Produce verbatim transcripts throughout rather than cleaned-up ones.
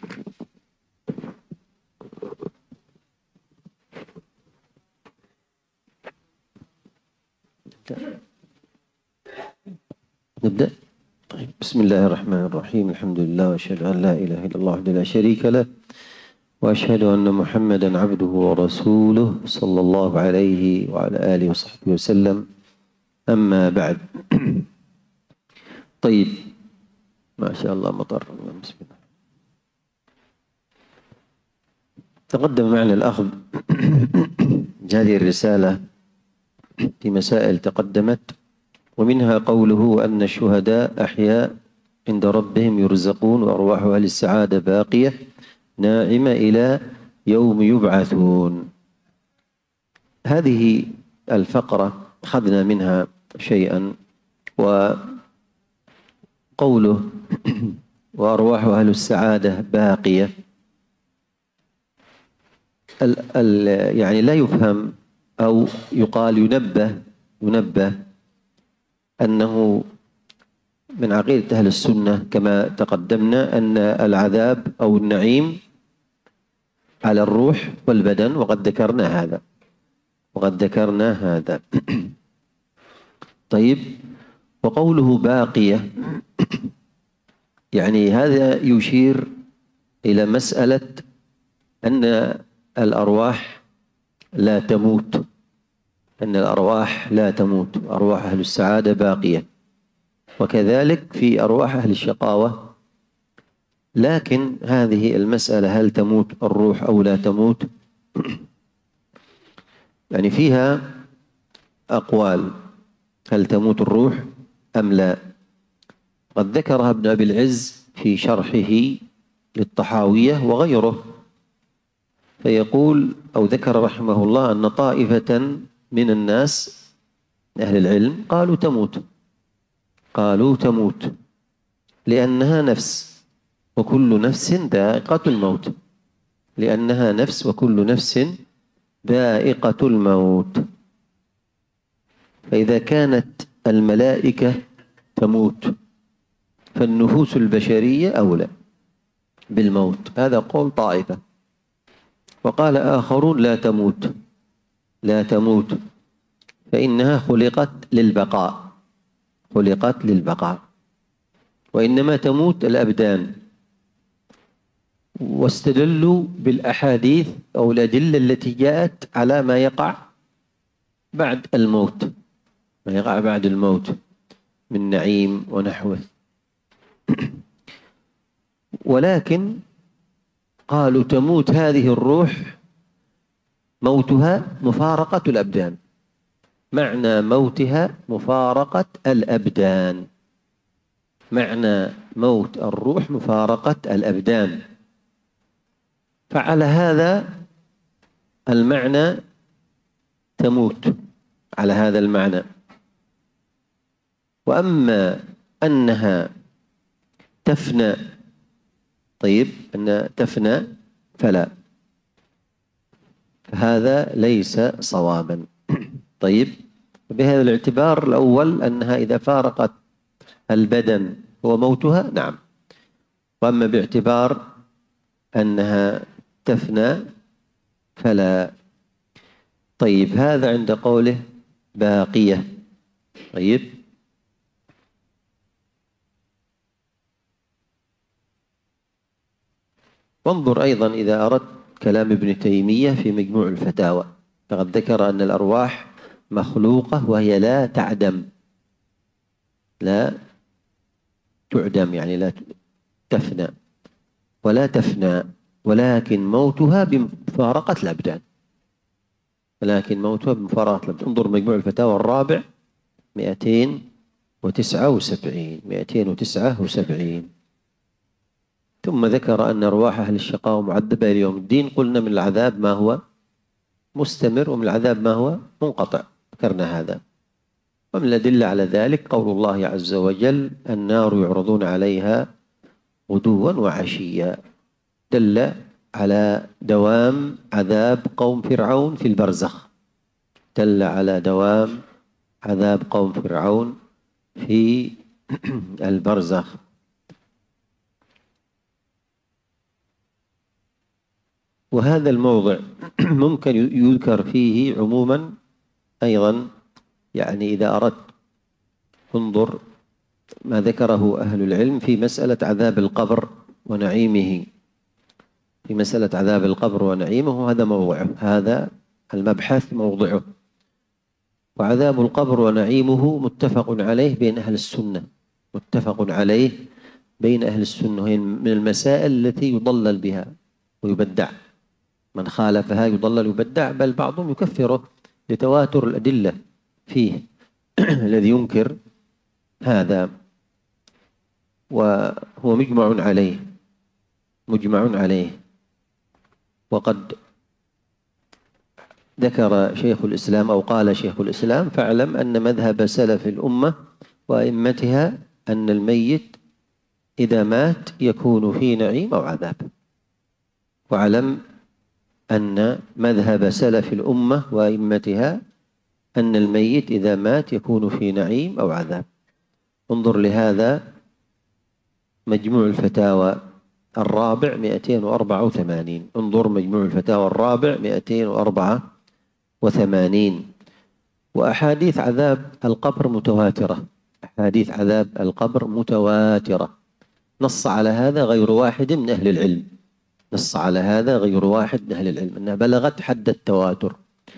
نبدأ. طيب، بسم الله الرحمن الرحيم. الحمد لله وأشهد أن لا إله إلا الله وحده لا شريك له، وأشهد أن محمدا عبده ورسوله صلى الله عليه وعلى آله وصحبه وسلم. أما بعد. طيب، ما شاء الله مطر. بسم الله. تقدم معنا الأخذ هذه الرسالة في مسائل تقدمت، ومنها قوله أن الشهداء أحياء عند ربهم يرزقون، وأرواح أهل السعادة باقية ناعمة إلى يوم يبعثون. هذه الفقرة أخذنا منها شيئا، وقوله وأرواح أهل السعادة باقية ال ال يعني لا يفهم أو يقال ينبه ينبه أنه من عقيدة أهل السنة كما تقدمنا أن العذاب أو النعيم على الروح والبدن، وقد ذكرنا هذا وقد ذكرنا هذا طيب، وقوله باقية يعني هذا يشير إلى مسألة أن الأرواح لا تموت، أن الأرواح لا تموت، أرواح أهل السعادة باقية، وكذلك في أرواح أهل الشقاوة. لكن هذه المسألة هل تموت الروح أو لا تموت يعني فيها أقوال، هل تموت الروح أم لا؟ قد ذكرها ابن أبي العز في شرحه للطحاوية وغيره، فيقول أو ذكر رحمه الله أن طائفة من الناس أهل العلم قالوا تموت قالوا تموت لأنها نفس، وكل نفس ذائقة الموت، لأنها نفس وكل نفس ذائقة الموت. فإذا كانت الملائكة تموت فالنفوس البشرية أولى بالموت، هذا قول طائفة. وقال آخرون لا تموت لا تموت فإنها خلقت للبقاء خلقت للبقاء وإنما تموت الأبدان. واستدلوا بالأحاديث أو الأدلة التي جاءت على ما يقع بعد الموت ما يقع بعد الموت من نعيم ونحوه. ولكن قالوا تموت هذه الروح موتها مفارقة الأبدان، معنى موتها مفارقة الأبدان، معنى موت الروح مفارقة الأبدان. فعلى هذا المعنى تموت، على هذا المعنى. وأما أنها تفنى، طيب أن تفنى فلا، فهذا ليس صوابا. طيب، بهذا الاعتبار الأول أنها إذا فارقت البدن هو موتها، نعم. وأما باعتبار أنها تفنى فلا. طيب، هذا عند قوله باقية. طيب، وانظر أيضا إذا أردت كلام ابن تيمية في مجموع الفتاوى، فقد ذكر أن الأرواح مخلوقة وهي لا تعدم لا تعدم يعني لا تفنى ولا تفنى، ولكن موتها بمفارقة الأبدان ولكن موتها بمفارقة الأبدان. انظر مجموع الفتاوى الرابع مئتين وتسعة وسبعين مئتين وتسعة وسبعين. ثم ذكر أن أرواح أهل الشقاوة معذبة إلى يوم الدين. قلنا من العذاب ما هو مستمر ومن العذاب ما هو منقطع، ذكرنا هذا. ومن الأدلة على ذلك قول الله عز وجل النار يعرضون عليها غدوا وعشيا، دل على دوام عذاب قوم فرعون في البرزخ دل على دوام عذاب قوم فرعون في البرزخ. وهذا الموضع ممكن يذكر فيه عموما أيضا، يعني إذا أردت انظر ما ذكره أهل العلم في مسألة عذاب القبر ونعيمه. في مسألة عذاب القبر ونعيمه هذا موضعه، هذا المبحث موضعه. وعذاب القبر ونعيمه متفق عليه بين أهل السنة، متفق عليه بين أهل السنة، هي من المسائل التي يضلل بها ويبدع، من خالفها يضلل ويبدع، بل بعضهم يكفره لتواتر الأدلة فيه الذي ينكر هذا، وهو مجمع عليه، مجمع عليه. وقد ذكر شيخ الإسلام أو قال شيخ الإسلام: فاعلم أن مذهب سلف الأمة وأئمتها أن الميت إذا مات يكون في نعيم أو عذاب. واعلم أن مذهب سلف الأمة وأئمتها أن الميت إذا مات يكون في نعيم أو عذاب. انظر لهذا مجموع الفتاوى الرابع مئتين وأربعة وثمانين، انظر مجموع الفتاوى الرابع مئتين وأربعة وثمانين. وأحاديث عذاب القبر متواترة، أحاديث عذاب القبر متواترة، نص على هذا غير واحد من أهل العلم، نص على هذا غير واحد من أهل العلم أنها بلغت حد التواتر.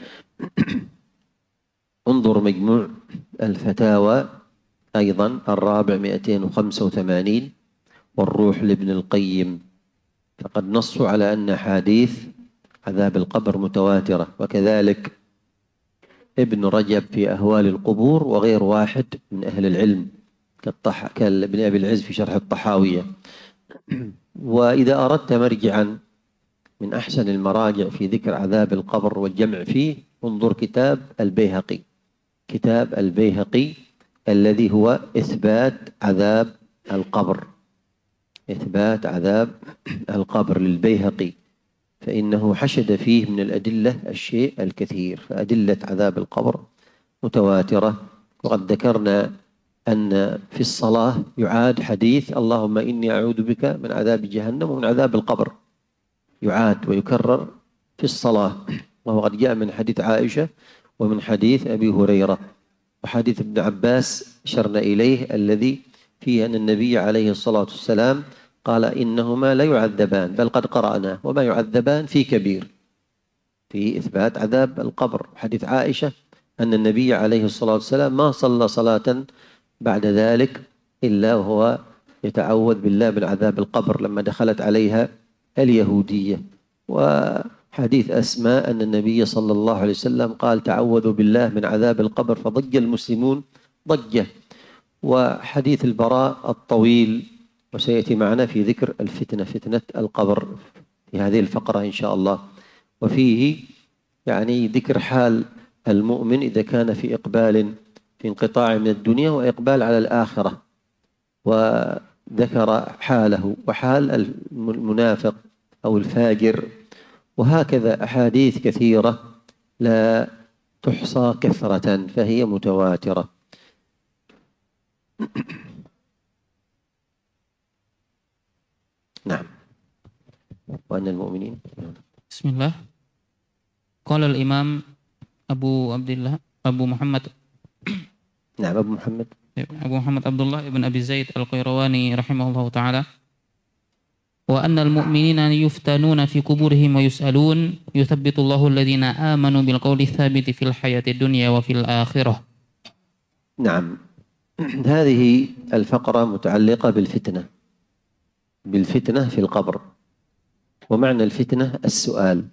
انظر مجموع الفتاوى أيضا الرابع مئتين وخمسة وثمانين والروح لابن القيم، فقد نصوا على أن أحاديث عذاب القبر متواترة. وكذلك ابن رجب في أهوال القبور وغير واحد من أهل العلم كالطح... كابن أبي العز في شرح الطحاوية. وإذا أردت مرجعا من أحسن المراجع في ذكر عذاب القبر والجمع فيه انظر كتاب البيهقي، كتاب البيهقي الذي هو إثبات عذاب القبر، إثبات عذاب القبر للبيهقي، فإنه حشد فيه من الأدلة الشيء الكثير، فأدلة عذاب القبر متواترة. وقد ذكرنا أن في الصلاة يعاد حديث اللهم إني أعوذ بك من عذاب جهنم ومن عذاب القبر، يعاد ويكرر في الصلاة، وهو قد جاء من حديث عائشة ومن حديث أبي هريرة وحديث ابن عباس أشرنا إليه الذي فيه أن النبي عليه الصلاة والسلام قال إنهما لا يعذبان، بل قد قرأنا وما يعذبان في كبير، في إثبات عذاب القبر. حديث عائشة أن النبي عليه الصلاة والسلام ما صلى صلاة بعد ذلك إلا وهو يتعوذ بالله من عذاب القبر لما دخلت عليها اليهودية. وحديث أسماء أن النبي صلى الله عليه وسلم قال تعوذوا بالله من عذاب القبر فضج المسلمون ضجة. وحديث البراء الطويل وسيأتي معنا في ذكر الفتنة، فتنة القبر في هذه الفقرة إن شاء الله، وفيه يعني ذكر حال المؤمن إذا كان في إقبال في انقطاع من الدنيا وإقبال على الآخرة، وذكر حاله وحال المنافق أو الفاجر، وهكذا أحاديث كثيرة لا تحصى كثرة فهي متواترة. نعم. وأن المؤمنين. بسم الله. قال الإمام أبو عبد الله أبو محمد نعم أبو محمد أبو محمد عبد الله بن أبي زيد القيرواني رحمه الله تعالى: وأن المؤمنين يفتنون في قبورهم ويسألون يثبت الله الذين آمنوا بالقول الثابت في الحياة الدنيا وفي الآخرة. نعم، هذه الفقرة متعلقة بالفتنة، بالفتنة في القبر. ومعنى الفتنة السؤال،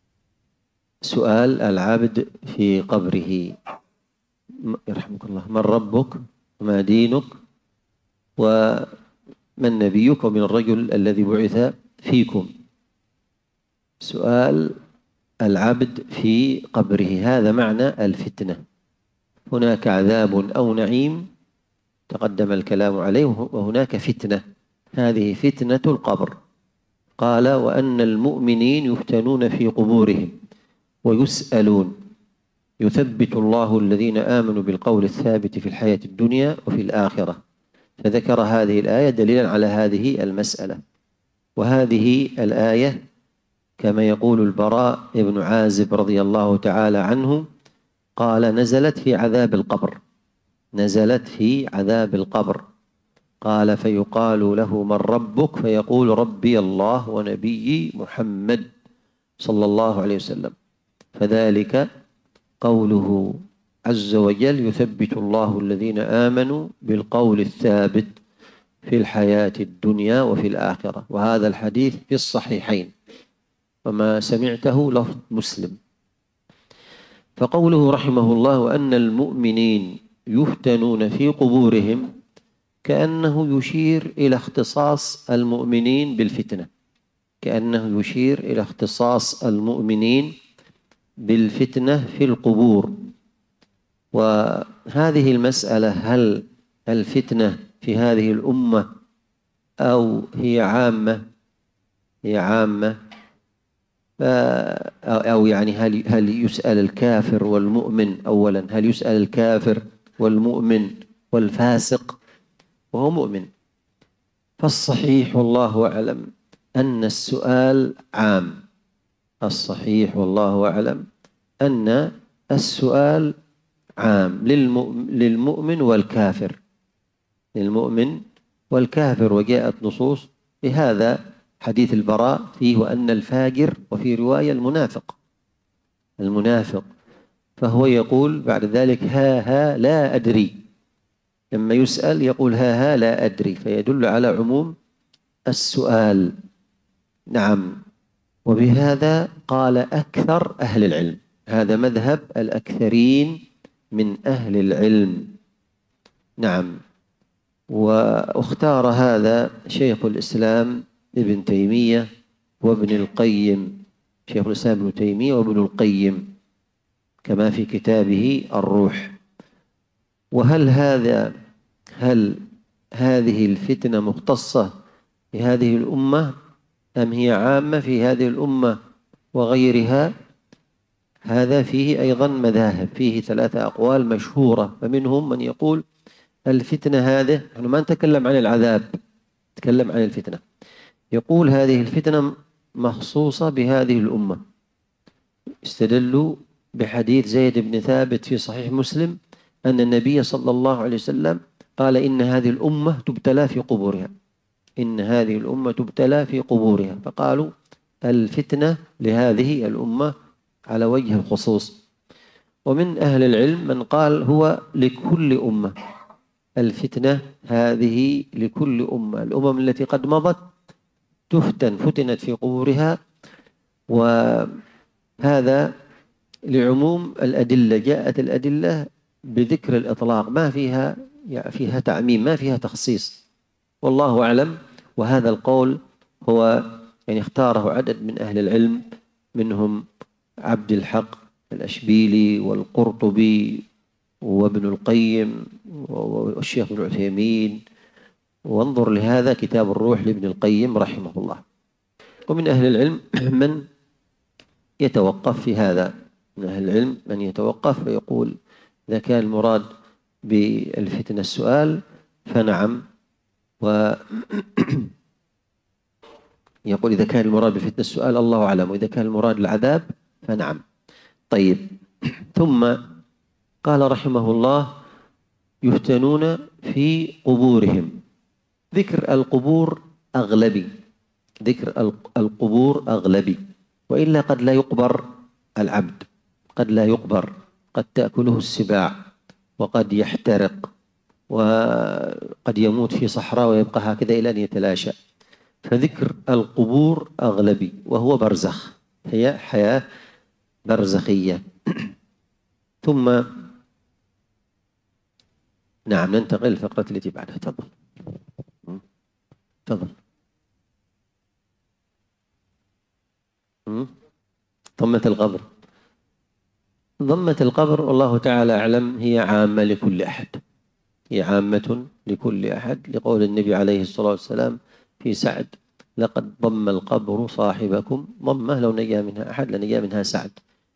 سؤال العبد في قبره: يرحمك الله، من ربك وما دينك ومن نبيك ومن الرجل الذي بعث فيكم. سؤال العبد في قبره، هذا معنى الفتنة. هناك عذاب أو نعيم تقدم الكلام عليه، وهناك فتنة، هذه فتنة القبر. قال وأن المؤمنين يفتنون في قبورهم ويسألون يثبت الله الذين آمنوا بالقول الثابت في الحياة الدنيا وفي الآخرة. فذكر هذه الآية دليلا على هذه المسألة. وهذه الآية كما يقول البراء بن عازب رضي الله تعالى عنه قال نزلت في عذاب القبر نزلت في عذاب القبر قال فيقال له من ربك فيقول ربي الله ونبيي محمد صلى الله عليه وسلم فذلك قوله عز وجل يثبت الله الذين آمنوا بالقول الثابت في الحياة الدنيا وفي الآخرة وهذا الحديث في الصحيحين وما سمعته لفظ مسلم. فقوله رحمه الله وأن المؤمنين يفتنون في قبورهم كأنه يشير إلى اختصاص المؤمنين بالفتنة كأنه يشير إلى اختصاص المؤمنين بالفتنة في القبور. وهذه المسألة هل الفتنة في هذه الأمة أو هي عامة هي عامة أو يعني هل هل يسأل الكافر والمؤمن أولا هل يسأل الكافر والمؤمن والفاسق وهو مؤمن؟ فالصحيح والله أعلم أن السؤال عام الصحيح والله أعلم أن السؤال عام للمؤمن والكافر للمؤمن والكافر وجاءت نصوص بهذا حديث البراء فيه وأن الفاجر وفي رواية المنافق المنافق فهو يقول بعد ذلك ها ها لا أدري لما يسأل يقول ها ها لا أدري فيدل على عموم السؤال. نعم. وبهذا قال أكثر أهل العلم هذا مذهب الأكثرين من أهل العلم. نعم. واختار هذا شيخ الإسلام ابن تيمية وابن القيم شيخ الإسلام ابن تيمية وابن القيم كما في كتابه الروح. وهل هذا هل هذه الفتنة مختصة بهذه الأمة أم هي عامة في هذه الأمة وغيرها؟ هذا فيه أيضا مذاهب فيه ثلاثة أقوال مشهورة فمنهم من يقول الفتنة هذه نحن ما نتكلم عن العذاب نتكلم عن الفتنة يقول هذه الفتنة مخصوصة بهذه الأمة استدلوا بحديث زيد بن ثابت في صحيح مسلم أن النبي صلى الله عليه وسلم قال إن هذه الأمة تبتلى في قبورها إن هذه الأمة تبتلى في قبورها فقالوا الفتنة لهذه الأمة على وجه الخصوص. ومن أهل العلم من قال هو لكل أمة الفتنة هذه لكل أمة الأمم التي قد مضت تفتن فتنت في قبورها وهذا لعموم الأدلة جاءت الأدلة بذكر الإطلاق ما فيها يعني فيها تعميم ما فيها تخصيص والله أعلم. وهذا القول هو يعني اختاره عدد من أهل العلم منهم عبد الحق الأشبيلي والقرطبي وابن القيم والشيخ ابن عثيمين وانظر لهذا كتاب الروح لابن القيم رحمه الله. ومن أهل العلم من يتوقف في هذا من أهل العلم من يتوقف ويقول إذا كان المراد بالفتنة السؤال فنعم و يقول إذا كان المراد بالفتنة السؤال الله أعلم وإذا كان المراد العذاب فنعم. طيب ثم قال رحمه الله يفتنون في قبورهم ذكر القبور أغلبي ذكر القبور أغلبي وإلا قد لا يقبر العبد قد لا يقبر قد تأكله السباع وقد يحترق وقد يموت في صحراء ويبقى هكذا إلى أن يتلاشى. فذكر القبور أغلبي وهو برزخ هي حياة برزخية. ثم نعم ننتقل للفقرة التي بعدها. تفضل تفضل. ضمة القبر ضمة القبر والله تعالى أعلم هي عامة لكل أحد هي عامة لكل أحد لقول النبي عليه الصلاة والسلام في سعد لقد ضم القبر صاحبكم ضمه لو نجا منها أحد لنجا منها سعد.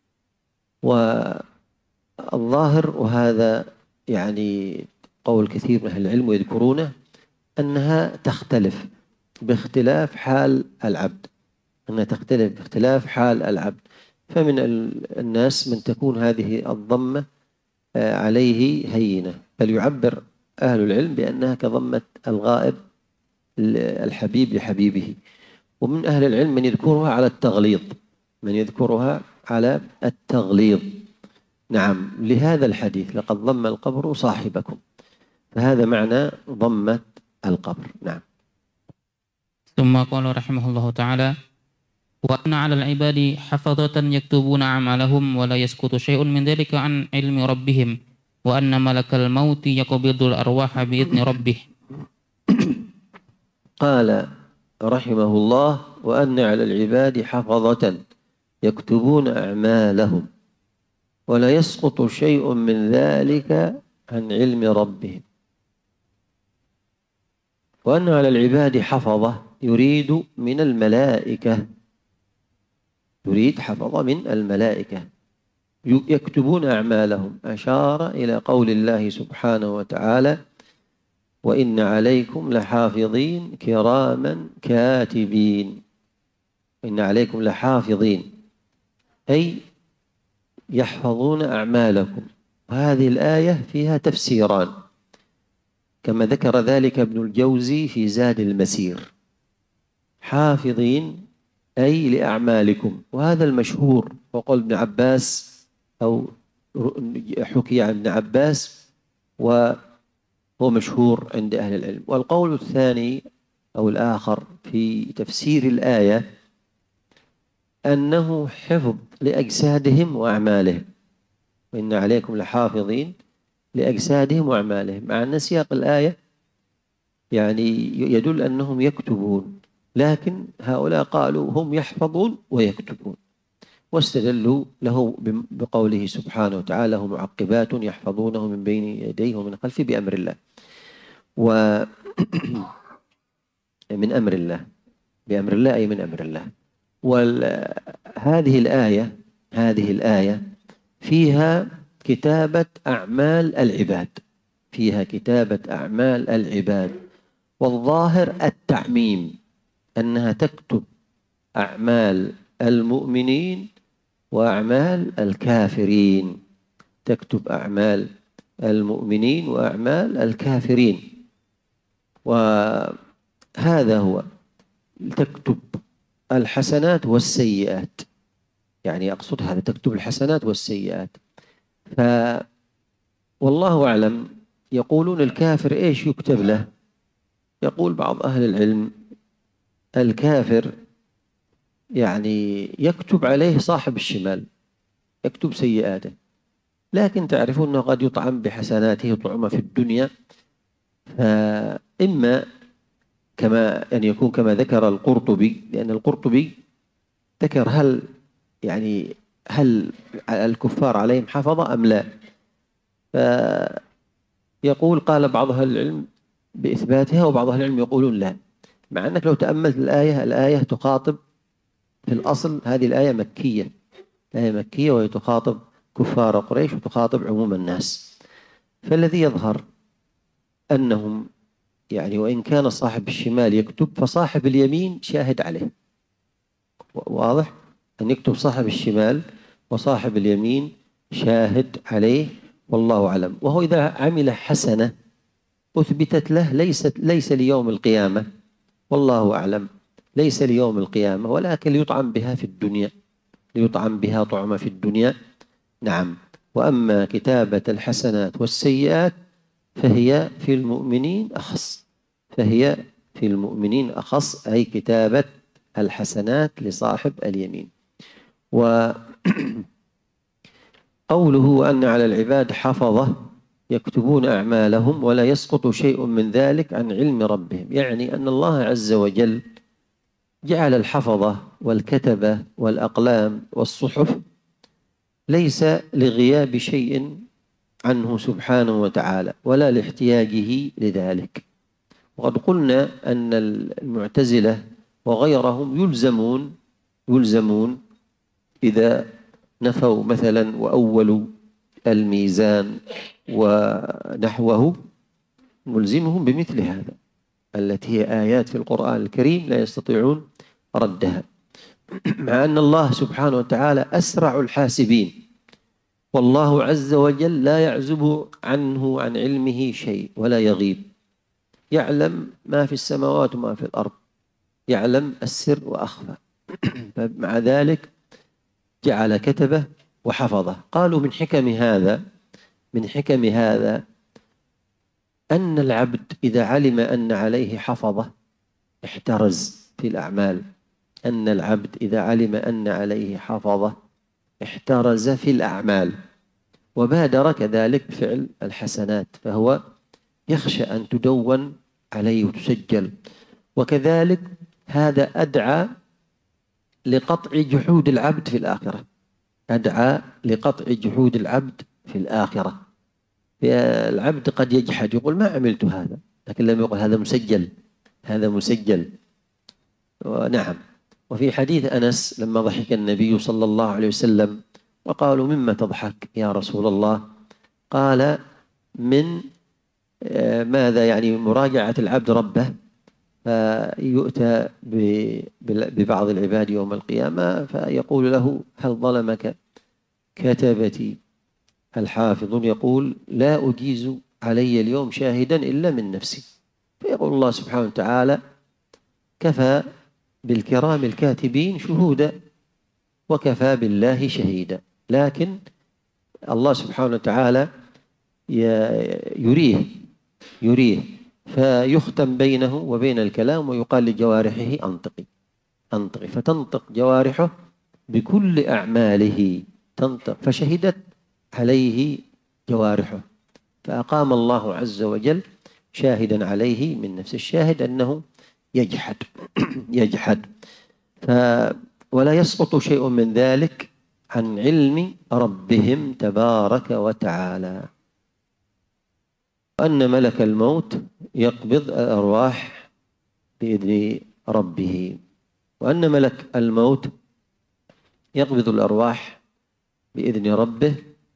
والظاهر وهذا يعني قول كثير من أهل العلم ويذكرونه أنها تختلف باختلاف حال العبد أنها تختلف باختلاف حال العبد. فمن الناس من تكون هذه الضمة عليه هينة، بل يعبر أهل العلم بأنها كضمة الغائب الحبيب لحبيبه. ومن أهل العلم من يذكرها على التغليظ، من يذكرها على التغليظ. نعم، لهذا الحديث لقد ضم القبر صاحبكم، فهذا معنى ضمة القبر. نعم. ثم قال رحمه الله تعالى: وأن على العباد حفظة يكتبون أعمالهم ولا يسقط شيء من ذلك عن علم ربهم، وأن ملك الموت يقبض الأرواح بإذن ربه. قال رحمه الله: وأن على العباد حفظة يكتبون أعمالهم ولا يسقط شيء من ذلك عن علم ربهم. وأن على العباد حفظة يريد من الملائكة، يريد حفظة من الملائكة يكتبون أعمالهم. أشار إلى قول الله سبحانه وتعالى: وإن عليكم لحافظين كراما كاتبين. إن عليكم لحافظين أي يحفظون أعمالكم. وهذه الآية فيها تفسيران كما ذكر ذلك ابن الجوزي في زاد المسير. حافظين أي لأعمالكم، وهذا المشهور، وقال ابن عباس أو حكي عن ابن عباس وهو مشهور عند أهل العلم. والقول الثاني أو الآخر في تفسير الآية أنه حفظ لأجسادهم وأعمالهم، وإن عليكم لحافظين لأجسادهم وأعمالهم، مع أن سياق الآية يعني يدل أنهم يكتبون، لكن هؤلاء قالوا هم يحفظون ويكتبون، واستدلوا له بقوله سبحانه وتعالى: هم معقبات يحفظونه من بين يديه ومن خلفه بأمر الله. ومن أمر الله، بأمر الله أي من أمر الله. وهذه الآية هذه الآية فيها كتابة أعمال العباد، فيها كتابة أعمال العباد، والظاهر التعميم، أنها تكتب أعمال المؤمنين وأعمال الكافرين، تكتب أعمال المؤمنين وأعمال الكافرين. وهذا هو، تكتب الحسنات والسيئات، يعني أقصد هذا، تكتب الحسنات والسيئات. ف والله أعلم. يقولون الكافر إيش يكتب له؟ يقول بعض أهل العلم: الكافر يعني يكتب عليه صاحب الشمال، يكتب سيئاته، لكن تعرفون أنه قد يطعم بحسناته طعمة في الدنيا. فإما كما أن يكون كما ذكر القرطبي، لأن القرطبي ذكر هل يعني هل الكفار عليهم حفظة أم لا، فيقول قال بعض أهل العلم بإثباتها وبعض أهل العلم يقولون لا، مع أنك لو تأملت الآية، الآية تخاطب في الأصل، هذه الآية مكية، الآية مكية وهي تخاطب كفار قريش وتخاطب عموم الناس. فالذي يظهر أنهم يعني وإن كان صاحب الشمال يكتب، فصاحب اليمين شاهد عليه. واضح أن يكتب صاحب الشمال وصاحب اليمين شاهد عليه، والله أعلم. وهو إذا عمل حسنة أثبتت له، ليست ليس ليوم القيامة، والله أعلم، ليس ليوم القيامة، ولكن ليطعم بها في الدنيا، ليطعم بها طعمة في الدنيا. نعم. وأما كتابة الحسنات والسيئات فهي في المؤمنين أخص، فهي في المؤمنين أخص، أي كتابة الحسنات لصاحب اليمين. وقوله أن على العباد حفظة يكتبون أعمالهم ولا يسقط شيء من ذلك عن علم ربهم، يعني أن الله عز وجل جعل الحفظة والكتبة والأقلام والصحف ليس لغياب شيء عنه سبحانه وتعالى ولا لاحتياجه لذلك. وقد قلنا أن المعتزلة وغيرهم يلزمون يلزمون إذا نفوا مثلا وأولوا الميزان ونحوه، نلزمهم بمثل هذا، التي هي آيات في القرآن الكريم لا يستطيعون ردها. مع أن الله سبحانه وتعالى أسرع الحاسبين، والله عز وجل لا يعزب عنه عن علمه شيء ولا يغيب، يعلم ما في السماوات وما في الأرض، يعلم السر وأخفى. مع ذلك جعل كتبه وحفظه. قالوا من حكم هذا من حكم هذا أن العبد إذا علم أن عليه حفظه احترز في الأعمال، أن العبد إذا علم أن عليه حفظه احترز في الأعمال وبادر كذلك بفعل الحسنات، فهو يخشى أن تدون عليه وتسجل. وكذلك هذا أدعى لقطع جحود العبد في الآخرة، أدعى لقطع جحود العبد في الآخرة. العبد قد يجحد يقول ما عملت هذا، لكن لم يقل هذا مسجل، هذا مسجل. ونعم. وفي حديث أنس لما ضحك النبي صلى الله عليه وسلم وقالوا مما تضحك يا رسول الله؟ قال من ماذا؟ يعني مراجعة العبد ربه، فيؤتى ببعض العباد يوم القيامة فيقول له هل ظلمك كتبتي؟ الحافظ يقول لا أجيز علي اليوم شاهدا إلا من نفسي، فيقول الله سبحانه وتعالى كفى بالكرام الكاتبين شهودا وكفى بالله شهيدا. لكن الله سبحانه وتعالى يريه يريه فيختم بينه وبين الكلام ويقال لجوارحه أنطقي أنطقي، فتنطق جوارحه بكل أعماله تنطق، فشهدت عليه جوارحه، فأقام الله عز وجل شاهدا عليه من نفس الشاهد أنه يجحد يجحد ف ولا يسقط شيء من ذلك عن علم ربهم تبارك وتعالى. وأن ملك الموت يقبض الأرواح بإذن ربه، وأن ملك الموت يقبض الأرواح بإذن ربه.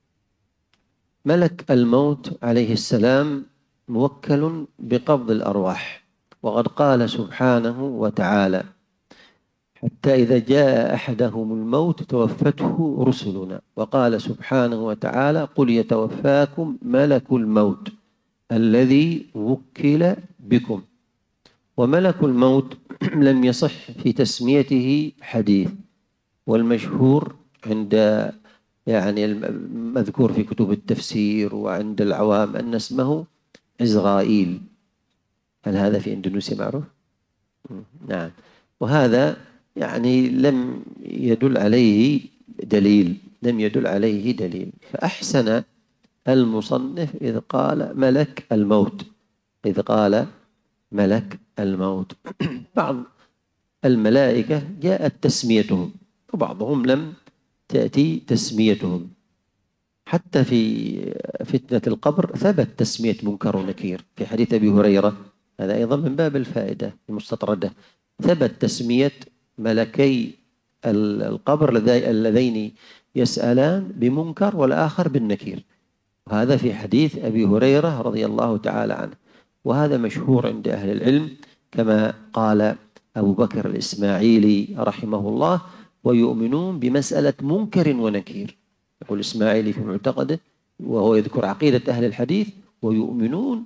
ملك الموت عليه السلام موكل بقبض الأرواح، وقد قال سبحانه وتعالى حتى إذا جاء أحدهم الموت توفته رسلنا، وقال سبحانه وتعالى قل يتوفاكم ملك الموت الذي وكل بكم. وملك الموت لم يصح في تسميته حديث، والمشهور عند يعني المذكور في كتب التفسير وعند العوام أن اسمه عزرائيل. هل هذا في إندونيسيا معروف؟ نعم. وهذا يعني لم يدل عليه دليل لم يدل عليه دليل فأحسن المصنف إذ قال ملك الموت إذ قال ملك الموت. بعض الملائكة جاءت تسميتهم وبعضهم لم تأتي تسميتهم. حتى في فتنة القبر ثبت تسمية منكر ونكير في حديث أبي هريرة، هذا أيضا من باب الفائدة المستطردة. ثبت تسمية ملكي القبر اللذين يسألان بمنكر والآخر بالنكير، وهذا في حديث أبي هريرة رضي الله تعالى عنه. وهذا مشهور عند أهل العلم كما قال أبو بكر الإسماعيلي رحمه الله ويؤمنون بمسألة منكر ونكير. يقول الإسماعيلي في معتقده وهو يذكر عقيدة أهل الحديث ويؤمنون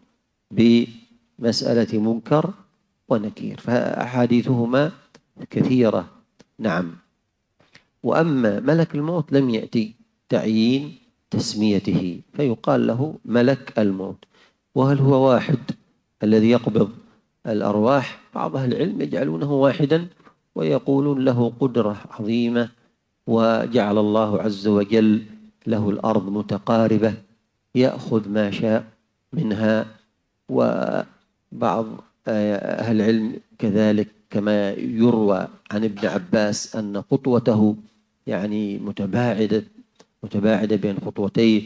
بمسألة منكر ونكير، فأحاديثهما كثيرة. نعم. وأما ملك الموت لم يأتي تعيين تسميته، فيقال له ملك الموت. وهل هو واحد الذي يقبض الأرواح؟ بعض أهل العلم يجعلونه واحدا ويقولون له قدرة عظيمة، وجعل الله عز وجل له الأرض متقاربة يأخذ ما شاء منها. وبعض أهل العلم كذلك كما يروى عن ابن عباس أن خطوته يعني متباعدة متباعدة بين خطوتيه.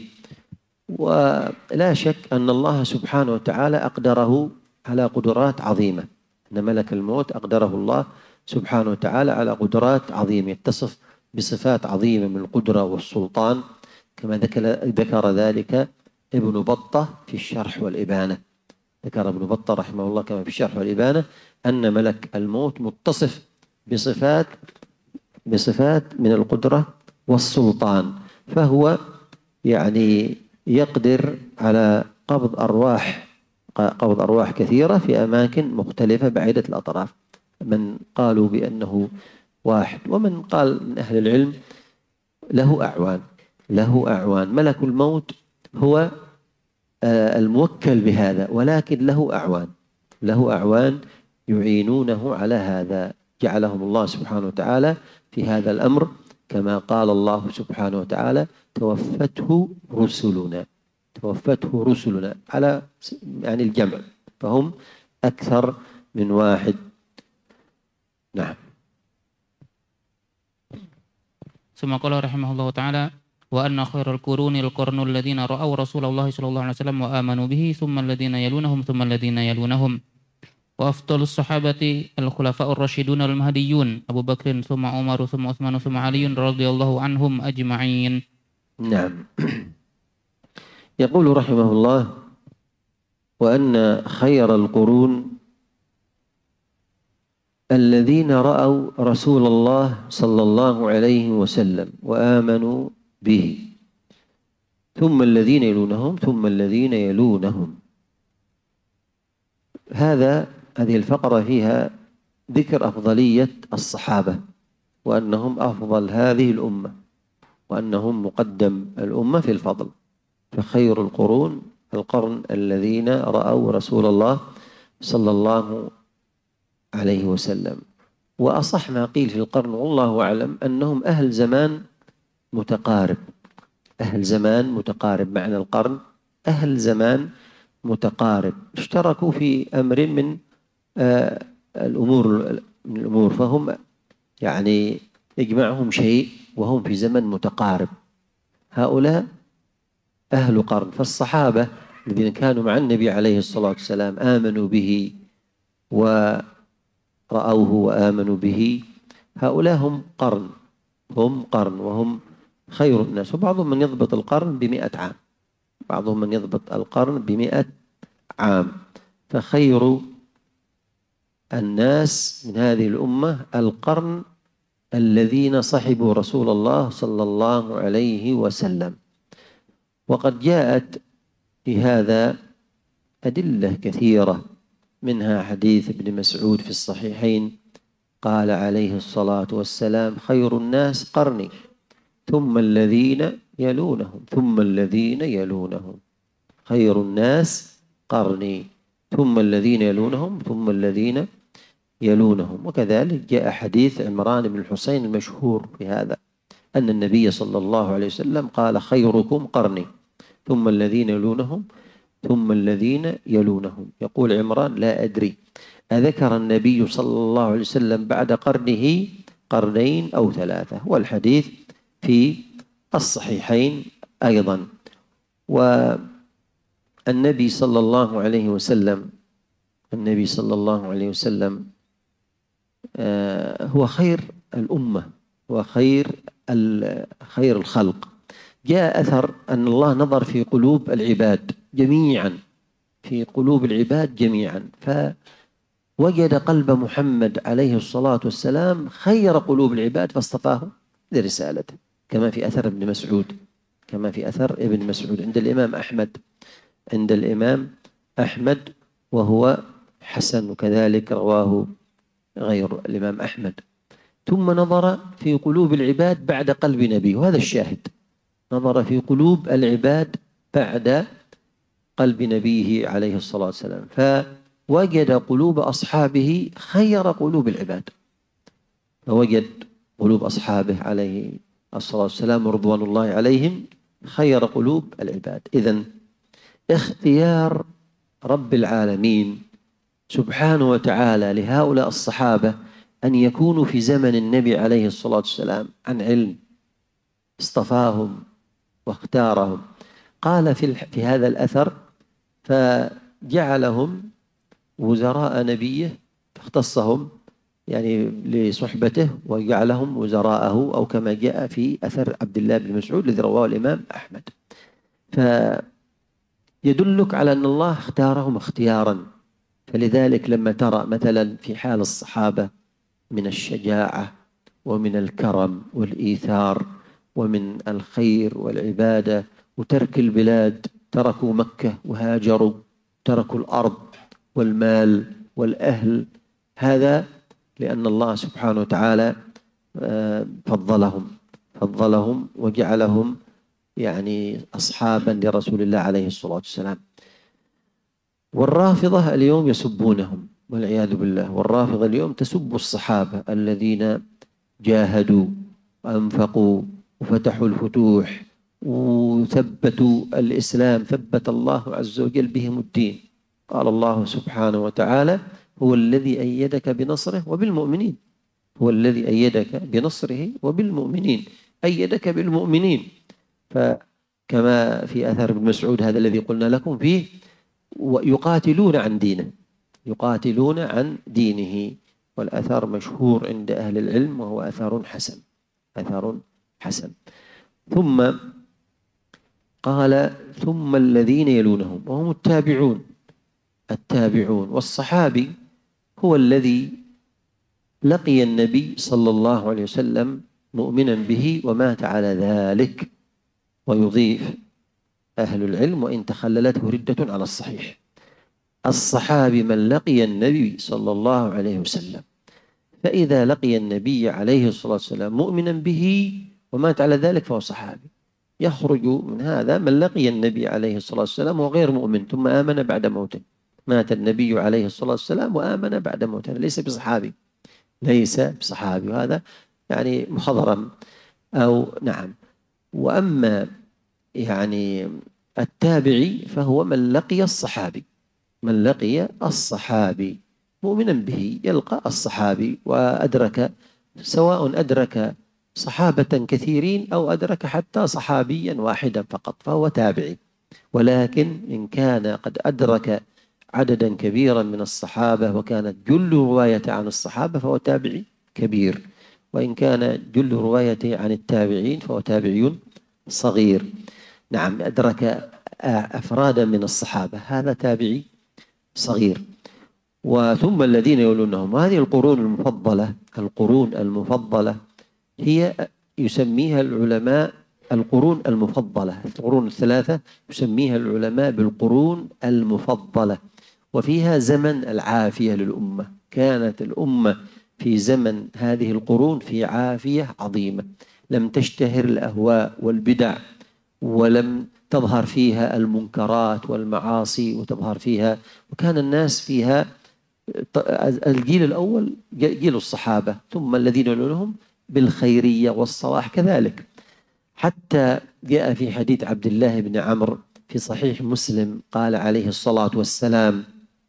ولا شك أن الله سبحانه وتعالى أقدره على قدرات عظيمة، أن ملك الموت أقدره الله سبحانه وتعالى على قدرات عظيمة، يتصف بصفات عظيمة من القدرة والسلطان، كما ذكر ذلك ابن بطة في الشرح والإبانة. ذكر ابن بطة رحمه الله كما في الشرح والإبانة أن ملك الموت متصف بصفات بصفات من القدرة والسلطان، فهو يعني يقدر على قبض أرواح قبض أرواح كثيرة في أماكن مختلفة بعيدة الأطراف. من قالوا بأنه واحد، ومن قال من أهل العلم له أعوان له أعوان ملك الموت هو الموكل بهذا، ولكن له أعوان له أعوان يعينونه على هذا، جعلهم الله سبحانه وتعالى في هذا الأمر، كما قال الله سبحانه وتعالى توفته رسلنا توفته رسلنا على يعني الجمع، فهم أكثر من واحد. نعم. ثم قال رحمه الله تعالى: وأن خير القرون القرن الذين رأوا رسول الله صلى الله عليه وسلم وآمنوا به ثم الذين يلونهم ثم الذين يلونهم وأفضل الصحابة الخلفاء الراشدون المهديون أبو بكر ثم عمر ثم عثمان ثم علي رضي الله عنهم أجمعين. نعم. يقول رحمه الله: وأن خير القرون الذين رأوا رسول الله صلى الله عليه وسلم وآمنوا به ثم الذين يلونهم ثم الذين يلونهم. هذا هذه الفقرة فيها ذكر أفضلية الصحابة، وأنهم أفضل هذه الأمة، وأنهم مقدم الأمة في الفضل. فخير القرون القرن الذين رأوا رسول الله صلى الله عليه وسلم. وأصح ما قيل في القرن والله أعلم أنهم أهل زمان متقارب أهل زمان متقارب معنى القرن أهل زمان متقارب، اشتركوا في أمر من آه الأمور من الأمور فهم يعني يجمعهم شيء وهم في زمن متقارب. هؤلاء أهل قرن. فالصحابة الذين كانوا مع النبي عليه الصلاة والسلام آمنوا به ورأوه وآمنوا به، هؤلاء هم قرن هم قرن وهم خير الناس. وبعضهم من يضبط القرن بمئة عام بعضهم من يضبط القرن بمئة عام. فخير الناس من هذه الأمة القرن الذين صحبوا رسول الله صلى الله عليه وسلم. وقد جاءت في هذا أدلة كثيرة، منها حديث ابن مسعود في الصحيحين قال عليه الصلاة والسلام: خير الناس قرني ثم الذين يلونهم ثم الذين يلونهم. خير الناس قرني ثم الذين يلونهم ثم الذين يلونهم. وكذلك جاء حديث عمران بن الحسين المشهور في هذا، أن النبي صلى الله عليه وسلم قال: خيركم قرني ثم الذين يلونهم ثم الذين يلونهم. يقول عمران: لا أدري أذكر النبي صلى الله عليه وسلم بعد قرنه قرنين أو ثلاثة. والحديث في الصحيحين أيضا. والنبي صلى الله عليه وسلم النبي صلى الله عليه وسلم هو خير الأمة وخير خير الخلق. جاء أثر أن الله نظر في قلوب العباد جميعا في قلوب العباد جميعا فوجد قلب محمد عليه الصلاة والسلام خير قلوب العباد فاصطفاه لرسالته، كما في أثر ابن مسعود كما في أثر ابن مسعود عند الإمام أحمد عند الإمام أحمد وهو حسن، وكذلك رواه غير الإمام أحمد. ثم نظر في قلوب العباد بعد قلب نبيه، وهذا الشاهد، نظر في قلوب العباد بعد قلب نبيه عليه الصلاة والسلام فوجد قلوب أصحابه خير قلوب العباد، فوجد قلوب أصحابه عليه الصلاة والسلام رضوان الله عليهم خير قلوب العباد. إذن اختيار رب العالمين سبحانه وتعالى لهؤلاء الصحابة أن يكونوا في زمن النبي عليه الصلاة والسلام عن علم، اصطفاهم واختارهم. قال في, في هذا الأثر: فجعلهم وزراء نبيه، اختصهم يعني لصحبته وجعلهم وزراءه، أو كما جاء في أثر عبد الله بن مسعود الذي رواه الإمام أحمد. فيدلك على أن الله اختارهم اختيارا. فلذلك لما ترى مثلا في حال الصحابة من الشجاعة ومن الكرم والإيثار ومن الخير والعبادة وترك البلاد. تركوا مكة وهاجروا، تركوا الأرض والمال والأهل. هذا لأن الله سبحانه وتعالى فضلهم فضلهم وجعلهم يعني أصحابا لرسول الله عليه الصلاة والسلام. والرافضة اليوم يسبونهم والعياذ بالله. والرافضة اليوم تسب الصحابة الذين جاهدوا وأنفقوا وفتحوا الفتوح وثبتوا الإسلام، ثبت الله عز وجل بهم الدين. قال الله سبحانه وتعالى: هو الذي أيدك بنصره وبالمؤمنين. هو الذي أيدك بنصره وبالمؤمنين، أيدك بالمؤمنين. فكما في أثر ابن مسعود هذا الذي قلنا لكم فيه: ويقاتلون عن دينه، يقاتلون عن دينه. والأثر مشهور عند أهل العلم وهو أثر حسن، أثر حسن. ثم قال: ثم الذين يلونهم، وهم التابعون. التابعون والصحابي هو الذي لقي النبي صلى الله عليه وسلم مؤمنا به ومات على ذلك. ويضيف أهل العلم: وإن تخللته ردة على الصحيح. الصحابي من لقي النبي صلى الله عليه وسلم، فإذا لقي النبي عليه الصلاة والسلام مؤمنا به ومات على ذلك فهو صحابي. يخرج من هذا من لقي النبي عليه الصلاة والسلام وغير مؤمن ثم آمن بعد موته. مات النبي عليه الصلاة والسلام وآمن بعد موته، ليس بصحابي، ليس بصحابي. وهذا يعني مخضرم أو نعم. وأما يعني التابعي فهو من لقي الصحابي، من لقي الصحابي مؤمنا به، يلقى الصحابي وأدرك، سواء أدرك صحابة كثيرين أو أدرك حتى صحابيا واحدا فقط فهو تابعي. ولكن إن كان قد أدرك عددا كبيرا من الصحابة وكانت جل رواية عن الصحابة فهو تابعي كبير، وإن كان جل روايته عن التابعين فهو تابعي صغير. نعم، أدرك أفرادا من الصحابة، هذا تابعي صغير. وثم الذين يلونهم، وهذه القرون المفضلة، القرون المفضلة هي يسميها العلماء القرون المفضلة. القرون الثلاثة يسميها العلماء بالقرون المفضلة، وفيها زمن العافية للأمة. كانت الأمة في زمن هذه القرون في عافية عظيمة، لم تشتهر الأهواء والبدع، ولم تظهر فيها المنكرات والمعاصي وتظهر فيها، وكان الناس فيها الجيل الأول جيل الصحابة، ثم الذين يلونهم بالخيرية والصلاح كذلك. حتى جاء في حديث عبد الله بن عمرو في صحيح مسلم قال عليه الصلاة والسلام: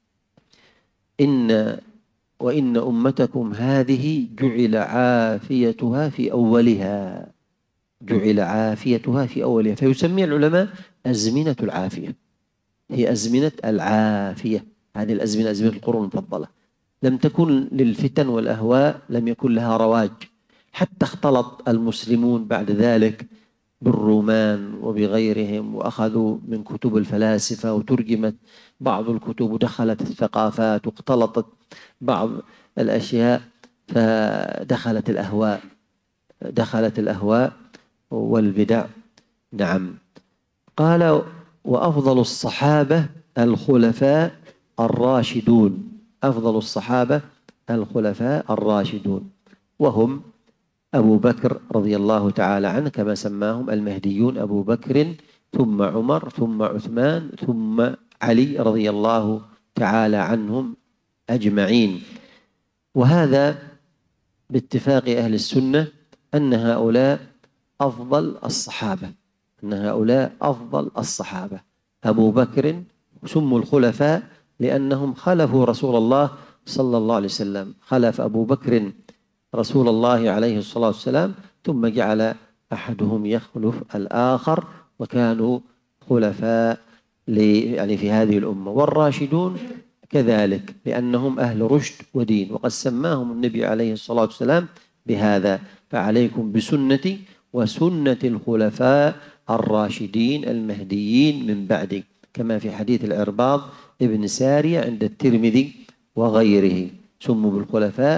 إن وإن أمتكم هذه جعل عافيتها في أولها، جعل عافيتها في أولها. فيسمي العلماء أزمنة العافية، هي أزمنة العافية. هذه الأزمنة أزمنة القرون المفضلة، لم تكن للفتن والأهواء، لم يكن لها رواج، حتى اختلط المسلمون بعد ذلك بالرومان وبغيرهم، وأخذوا من كتب الفلاسفة وترجمت بعض الكتب ودخلت الثقافات واختلطت بعض الأشياء، فدخلت الأهواء، دخلت الأهواء والبدع. نعم. قال: وأفضل الصحابة الخلفاء الراشدون. أفضل الصحابة الخلفاء الراشدون، وهم أبو بكر رضي الله تعالى عنه كما سماهم المهديون، أبو بكر ثم عمر ثم عثمان ثم علي رضي الله تعالى عنهم أجمعين. وهذا باتفاق أهل السنة أن هؤلاء أفضل الصحابة، أن هؤلاء أفضل الصحابة. أبو بكر سموا الخلفاء لأنهم خلفوا رسول الله صلى الله عليه وسلم، خلف أبو بكر رسول الله عليه الصلاة والسلام، ثم جعل أحدهم يخلف الآخر، وكانوا خلفاء يعني في هذه الأمة. والراشدون كذلك لأنهم أهل رشد ودين، وقد سماهم النبي عليه الصلاة والسلام بهذا: فعليكم بسنتي وسنة الخلفاء الراشدين المهديين من بعدي، كما في حديث العرباض ابن سارية عند الترمذي وغيره. سموا بالخلفاء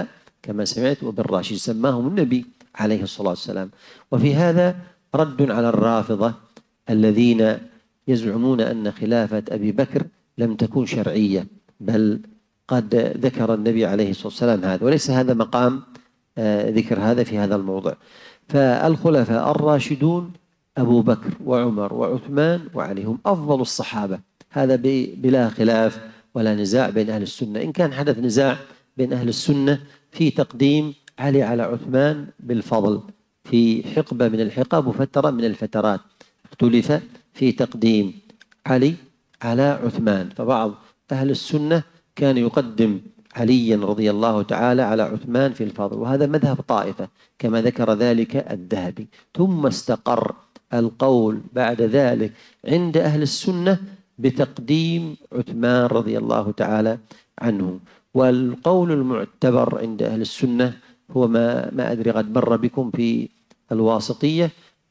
كما سمعت وبالراشد سماهم النبي عليه الصلاة والسلام. وفي هذا رد على الرافضة الذين يزعمون أن خلافة أبي بكر لم تكن شرعية، بل قد ذكر النبي عليه الصلاة والسلام هذا، وليس هذا مقام ذكر هذا في هذا الموضع. فالخلفاء الراشدون أبو بكر وعمر وعثمان وعلي هم أفضل الصحابة، هذا بلا خلاف ولا نزاع بين أهل السنة. إن كان حدث نزاع بين أهل السنة في تقديم علي على عثمان بالفضل في حقبة من الحقب وفترة من الفترات، اختلف في تقديم علي على عثمان، فبعض أهل السنة كان يقدم عليا رضي الله تعالى على عثمان في الفضل، وهذا مذهب طائفة كما ذكر ذلك الذهبي. ثم استقر القول بعد ذلك عند أهل السنة بتقديم عثمان رضي الله تعالى عنه. والقول المعتبر عند أهل السنة هو ما, ما أدري قد مر بكم في الواسطية،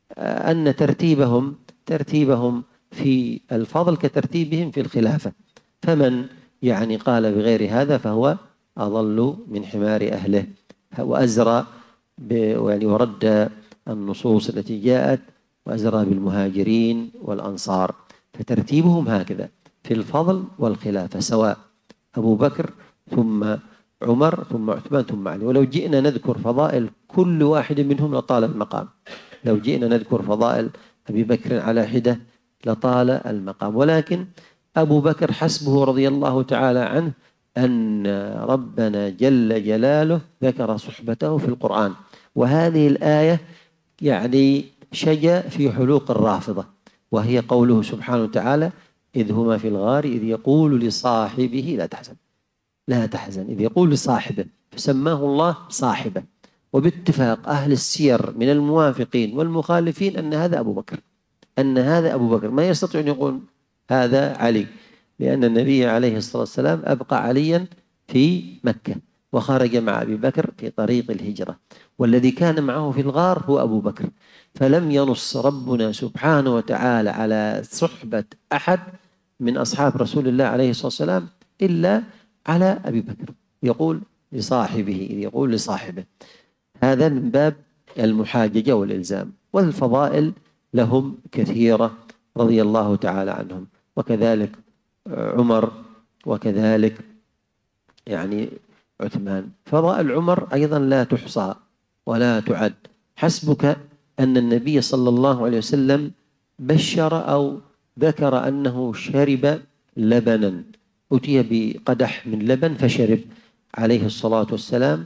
أن ترتيبهم ترتيبهم في الفضل كترتيبهم في الخلافة، فمن يعني قال بغير هذا فهو أضل من حمار أهله وأزرى يعني ورد النصوص التي جاءت وأزرى بالمهاجرين والأنصار، فترتيبهم هكذا في الفضل والخلافة سواء أبو بكر ثم عمر ثم عثمان ثم علي. ولو جئنا نذكر فضائل كل واحد منهم لطال المقام، لو جئنا نذكر فضائل أبي بكر على حدة لطال المقام، ولكن أبو بكر حسبه رضي الله تعالى عنه أن ربنا جل جلاله ذكر صحبته في القرآن، وهذه الآية يعني شجع في حلوق الرافضة، وهي قوله سبحانه وتعالى إذ هما في الغار إذ يقول لصاحبه لا تحزن لا تحزن، إذ يقول لصاحبه فسماه الله صاحبه. وباتفاق أهل السير من الموافقين والمخالفين أن هذا أبو بكر، أن هذا أبو بكر، ما يستطيع أن يقول هذا علي، لأن النبي عليه الصلاة والسلام أبقى عليا في مكة وخرج مع أبي بكر في طريق الهجرة، والذي كان معه في الغار هو أبو بكر، فلم ينص ربنا سبحانه وتعالى على صحبة أحد من أصحاب رسول الله عليه الصلاة والسلام إلا على أبي بكر، يقول لصاحبه إذ يقول لصاحبه، هذا من باب المحاججة والإلزام. والفضائل لهم كثيرة رضي الله تعالى عنهم، وكذلك عمر وكذلك يعني عثمان. فضائل عمر أيضا لا تحصى ولا تعد، حسبك أن النبي صلى الله عليه وسلم بشر أو ذكر أنه شرب لبنا، أتي بقدح من لبن فشرب عليه الصلاة والسلام،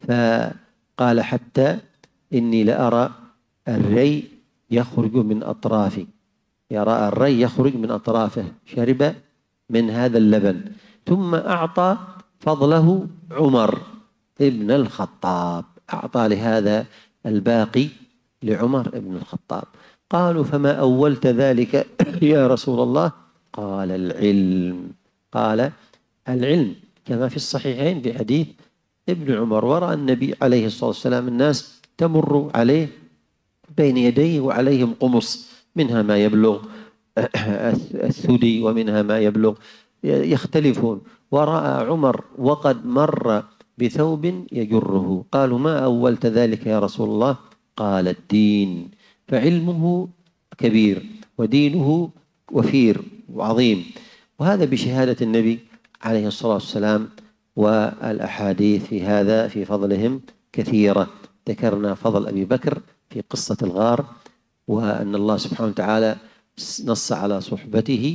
فقال حتى إني لأرى الري يخرج من أطرافي، يرى الري يخرج من أطرافه، شرب من هذا اللبن. ثم أعطى فضله عمر ابن الخطاب، أعطى لهذا الباقي لعمر ابن الخطاب. قالوا فما أولت ذلك يا رسول الله؟ قال العلم، قال العلم، كما في الصحيحين في حديث ابن عمر، ورأى النبي عليه الصلاة والسلام الناس تمر عليه بين يديه وعليهم قمص، منها ما يبلغ الثدي ومنها ما يبلغ، يختلفون، ورأى عمر وقد مر بثوب يجره. قالوا ما أولت ذلك يا رسول الله؟ قال الدين، فعلمه كبير ودينه وفير وعظيم. وهذا بشهادة النبي عليه الصلاة والسلام، والأحاديث في هذا في فضلهم كثيرة. ذكرنا فضل أبي بكر في قصة الغار، وأن الله سبحانه وتعالى نص على صحبته،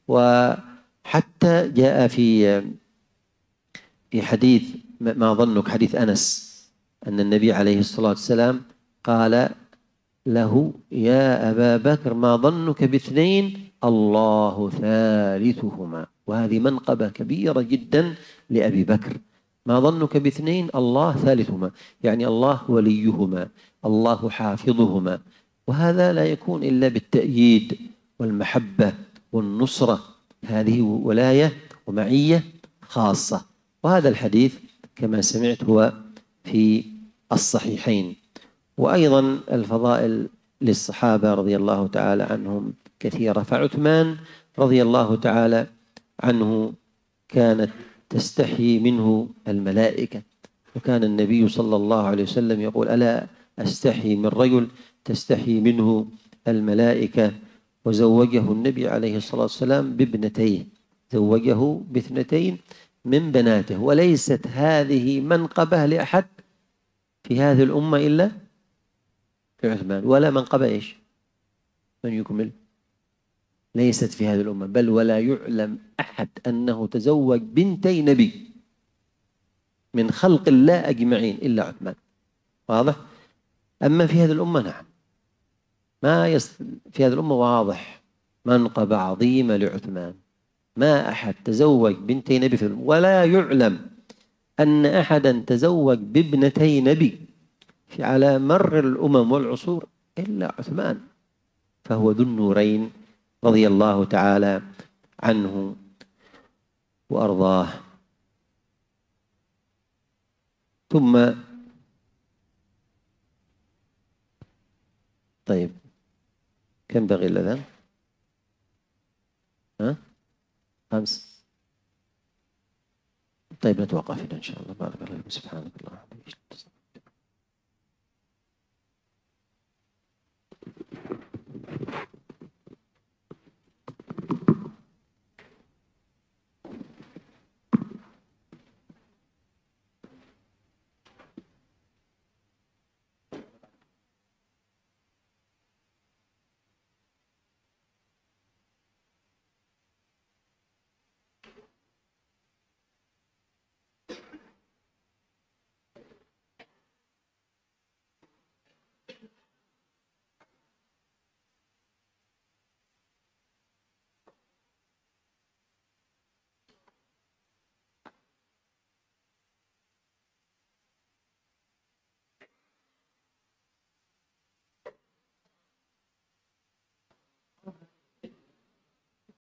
وحتى جاء في في حديث ما ظنك حديث أنس أن النبي عليه الصلاة والسلام قال له يا أبا بكر ما ظنك باثنين الله ثالثهما، وهذه منقبة كبيرة جدا لأبي بكر. ما ظنك باثنين الله ثالثهما، يعني الله وليهما، الله حافظهما، وهذا لا يكون إلا بالتأييد والمحبة والنصرة، هذه ولاية ومعية خاصة. وهذا الحديث كما سمعت هو في الصحيحين. وأيضا الفضائل للصحابة رضي الله تعالى عنهم كثيرة. فعثمان رضي الله تعالى عنه كانت تستحي منه الملائكة، وكان النبي صلى الله عليه وسلم يقول ألا أستحي من رجل تستحي منه الملائكة. وزوجه النبي عليه الصلاة والسلام بابنتيه، زوجه باثنتين من بناته، وليست هذه منقبة لأحد في هذه الأمة إلا لعثمان. ولا منقبة إيش؟ من يكمل؟ ليست في هذه الأمة، بل ولا يعلم أحد أنه تزوج بنتي نبي من خلق الله أجمعين إلا عثمان. واضح؟ أما في هذه الأمة نعم، ما يص... في هذه الأمة واضح منقبة عظيمة لعثمان. ما أحد تزوج بنتي نبي في الأمة، ولا يعلم أن أحدا تزوج بابنتي نبي في على مر الأمم والعصور إلا عثمان، فهو ذو النورين رضي الله تعالى عنه وأرضاه. ثم طيب كم بقي الأذان؟ ها؟ خمس. طيب نتوقف هنا إن شاء الله. بارك الله فيكم. سبحانك اللهم وبحمدك.